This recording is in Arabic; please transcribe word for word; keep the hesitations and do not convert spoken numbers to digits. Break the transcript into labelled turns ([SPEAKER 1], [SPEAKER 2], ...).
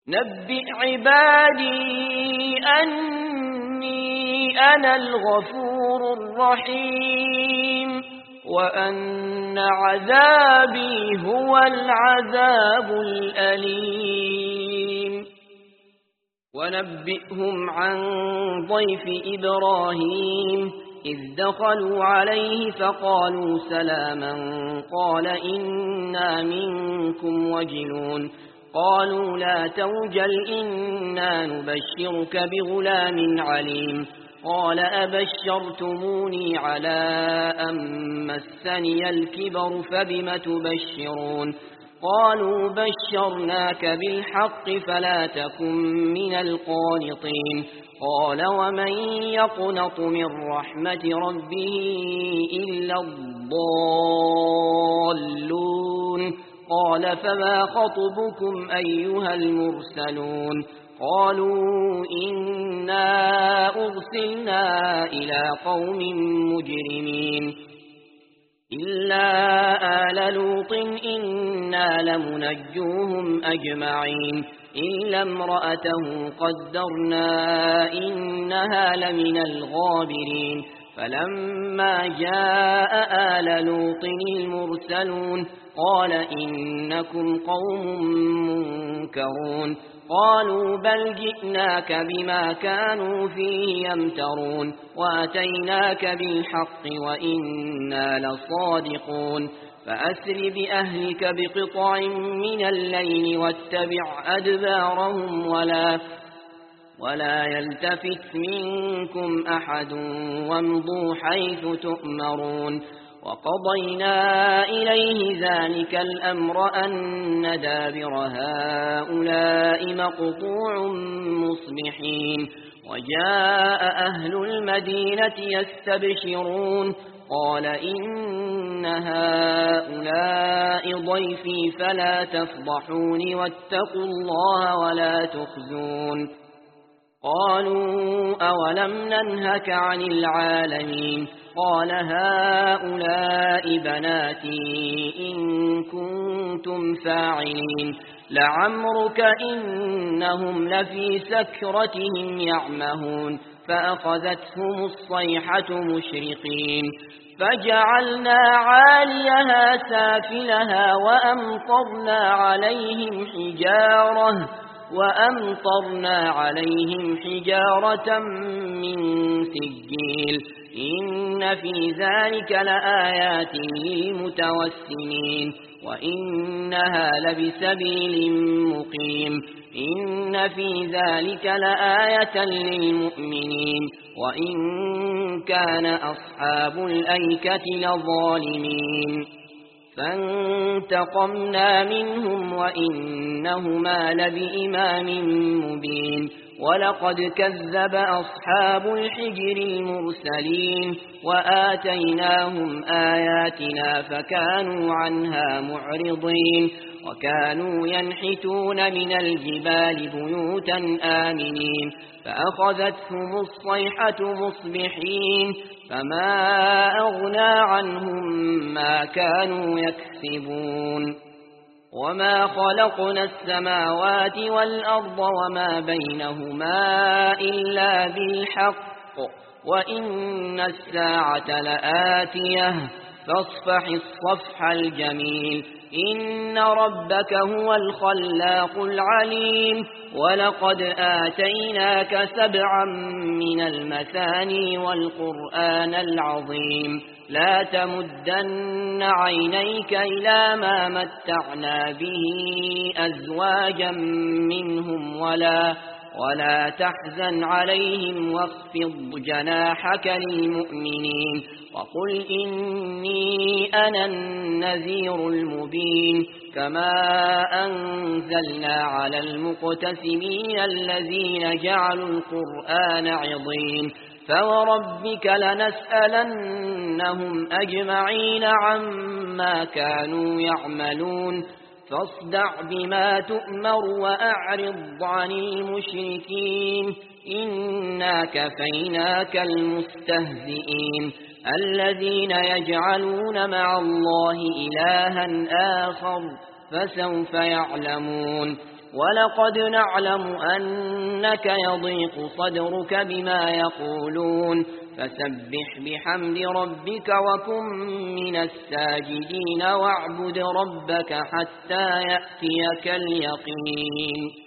[SPEAKER 1] نبئ عبادي أني أنا الغفور الرحيم وأن عذابي هو العذاب الأليم ونبئهم عن ضيف إبراهيم إذ دخلوا عليه فقالوا سلاما قال إنا منكم وجلون قالوا لا توجل إنا نبشرك بغلام عليم قال أبشرتموني على أن مسني الكبر فبم تبشرون قالوا بشرناك بالحق فلا تكن من القانطين قال ومن يقنط من رحمة ربه إلا الضالون قال فما خطبكم أيها المرسلون قالوا إنا أرسلنا إلى قوم مجرمين إلا آل لوط إنا لمنجوهم أجمعين إلا امرأته قدرنا إنها لمن الغابرين فلما جاء آل لوط المرسلون قال إنكم قوم منكرون قالوا بل جئناك بما كانوا فيه يمترون وأتيناك بالحق وإنا لصادقون فأسر بأهلك بقطع من الليل واتبع أدبارهم ولا ولا يلتفت منكم أحد وامضوا حيث تؤمرون وقضينا إليه ذلك الأمر أن دابر هؤلاء مقطوع مصبحين وجاء أهل المدينة يستبشرون قال إن هؤلاء ضيفي فلا تفضحون واتقوا الله ولا تخزون قالوا أولم ننهك عن العالمين قال هؤلاء بناتي إن كنتم فاعلين لعمرك إنهم لفي سكرتهم يعمهون فأخذتهم الصيحة مشرقين فجعلنا عاليها سافلها وأمطرنا عليهم حجارة وأمطرنا عليهم حجارة من سجيل إن في ذلك لآيات للمتوسمين وإنها لبسبيل مقيم إن في ذلك لآية للمؤمنين وإن كان أصحاب الأيكة لظالمين فانتقمنا منهم وإنهما لبإمام مبين ولقد كذب أصحاب الحجر المرسلين وآتيناهم آياتنا فكانوا عنها معرضين وكانوا ينحتون من الجبال بيوتا آمنين فأخذتهم الصيحة مصبحين فما أغنى عنهم ما كانوا يكسبون وما خلقنا السماوات والأرض وما بينهما إلا بالحق وإن الساعة لآتية فاصفح الصفح الجميل إن ربك هو الخلاق العليم ولقد آتيناك سبعا من المثاني والقرآن العظيم لا تمدن عينيك إلى ما متعنا به أزواجا منهم ولا ولا تحزن عليهم واخفض جناحك للمؤمنين وقل إني أنا النذير المبين كما أنزلنا على المقتسمين الذين جعلوا القرآن عضين فوربك لنسألنهم أجمعين عما كانوا يعملون فاصدع بما تؤمر وأعرض عن المشركين إنا كفيناك المستهزئين الذين يجعلون مع الله إلها آخر فسوف يعلمون ولقد نعلم أنك يضيق صدرك بما يقولون فسبح بحمد ربك وكن من الساجدين واعبد ربك حتى يأتيك اليقين